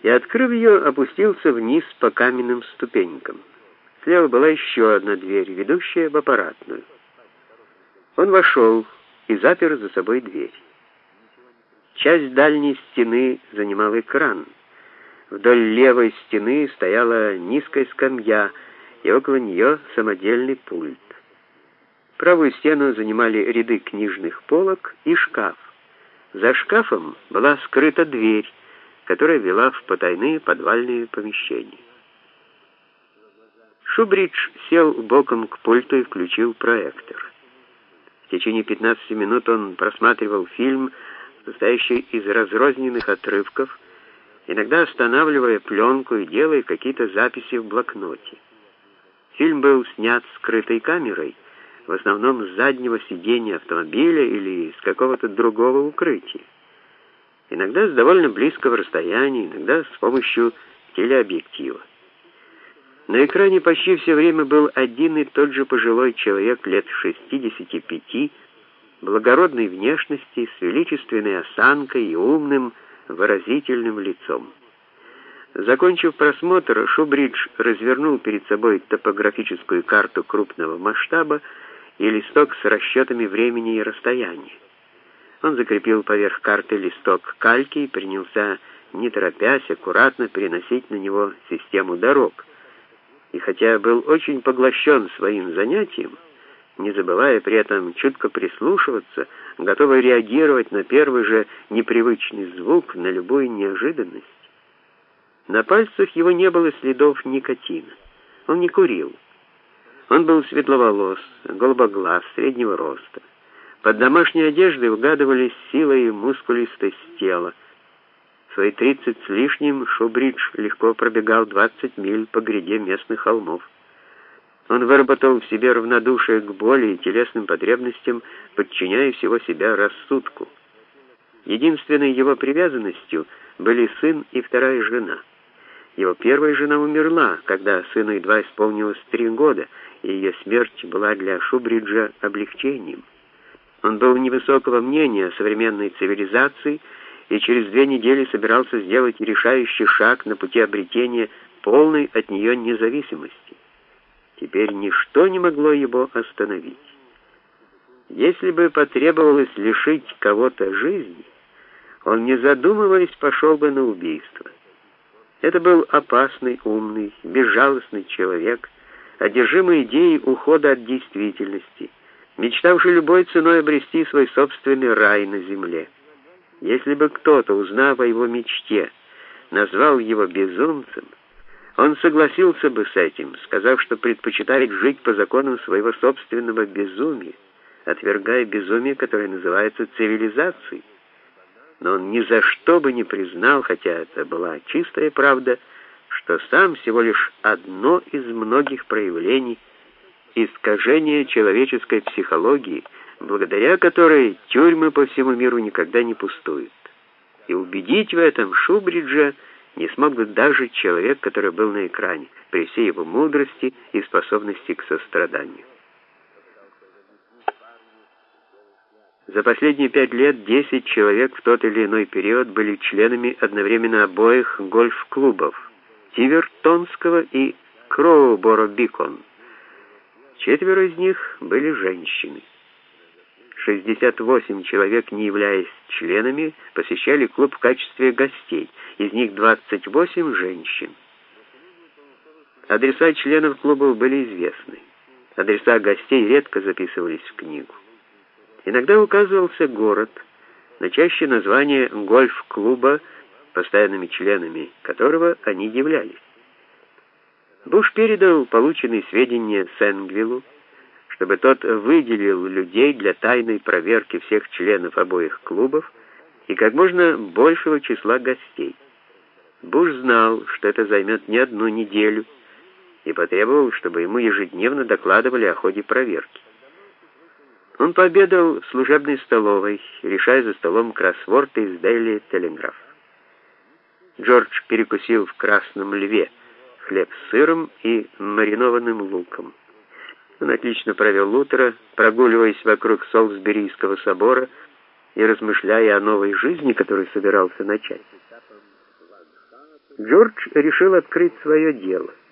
и, открыв ее, опустился вниз по каменным ступенькам. Слева была еще одна дверь, ведущая в аппаратную. Он вошел и запер за собой дверь. Часть дальней стены занимал экран. Вдоль левой стены стояла низкая скамья, и около нее самодельный пульт. Правую стену занимали ряды книжных полок и шкаф. За шкафом была скрыта дверь, которая вела в потайные подвальные помещения. Шубридж сел боком к пульту и включил проектор. В течение 15 минут он просматривал фильм, состоящий из разрозненных отрывков, иногда останавливая пленку и делая какие-то записи в блокноте. Фильм был снят скрытой камерой, в основном с заднего сиденья автомобиля или с какого-то другого укрытия. Иногда с довольно близкого расстояния, иногда с помощью телеобъектива. На экране почти все время был один и тот же пожилой человек лет 65, благородной внешности, с величественной осанкой и умным, выразительным лицом. Закончив просмотр, Шубридж развернул перед собой топографическую карту крупного масштаба и листок с расчетами времени и расстояния. Он закрепил поверх карты листок кальки и принялся, не торопясь, аккуратно переносить на него систему дорог. И хотя был очень поглощен своим занятием, не забывая при этом чутко прислушиваться, готовый реагировать на первый же непривычный звук, на любую неожиданность. На пальцах его не было следов никотина. Он не курил. Он был светловолос, голубоглаз, среднего роста. Под домашней одеждой угадывались сила и мускулистость тела. В свои 30 с лишним Шубридж легко пробегал 20 миль по гряде местных холмов. Он выработал в себе равнодушие к боли и телесным потребностям, подчиняя всего себя рассудку. Единственной его привязанностью были сын и вторая жена. Его первая жена умерла, когда сыну едва исполнилось 3 года, и ее смерть была для Шубриджа облегчением. Он был невысокого мнения о современной цивилизации и через 2 недели собирался сделать решающий шаг на пути обретения полной от нее независимости. Теперь ничто не могло его остановить. Если бы потребовалось лишить кого-то жизни, он, не задумываясь, пошел бы на убийство. Это был опасный, умный, безжалостный человек, одержимый идеей ухода от действительности, мечтавший любой ценой обрести свой собственный рай на земле. Если бы кто-то, узнав о его мечте, назвал его безумцем, он согласился бы с этим, сказав, что предпочитает жить по законам своего собственного безумия, отвергая безумие, которое называется цивилизацией. Но он ни за что бы не признал, хотя это была чистая правда, что сам всего лишь одно из многих проявлений искажения человеческой психологии, благодаря которой тюрьмы по всему миру никогда не пустуют. И убедить в этом Шубриджа не смог бы даже человек, который был на экране, при всей его мудрости и способности к состраданию. За последние 5 лет 10 человек в тот или иной период были членами одновременно обоих гольф-клубов Тивертонского и Кроуборо-Бикон. 4 из них были женщины. 68 человек, не являясь членами, посещали клуб в качестве гостей, из них 28 женщин. Адреса членов клубов были известны. Адреса гостей редко записывались в книгу. Иногда указывался город, но чаще название гольф-клуба, постоянными членами которого они являлись. Буш передал полученные сведения Сенгвиллу, чтобы тот выделил людей для тайной проверки всех членов обоих клубов и как можно большего числа гостей. Буш знал, что это займет не 1 неделю, и потребовал, чтобы ему ежедневно докладывали о ходе проверки. Он пообедал в служебной столовой, решая за столом кроссворд из Daily Telegraph. Джордж перекусил в «Красном льве» хлеб с сыром и маринованным луком. Он отлично провел утро, прогуливаясь вокруг Солсберийского собора и размышляя о новой жизни, которую собирался начать. Джордж решил открыть свое дело.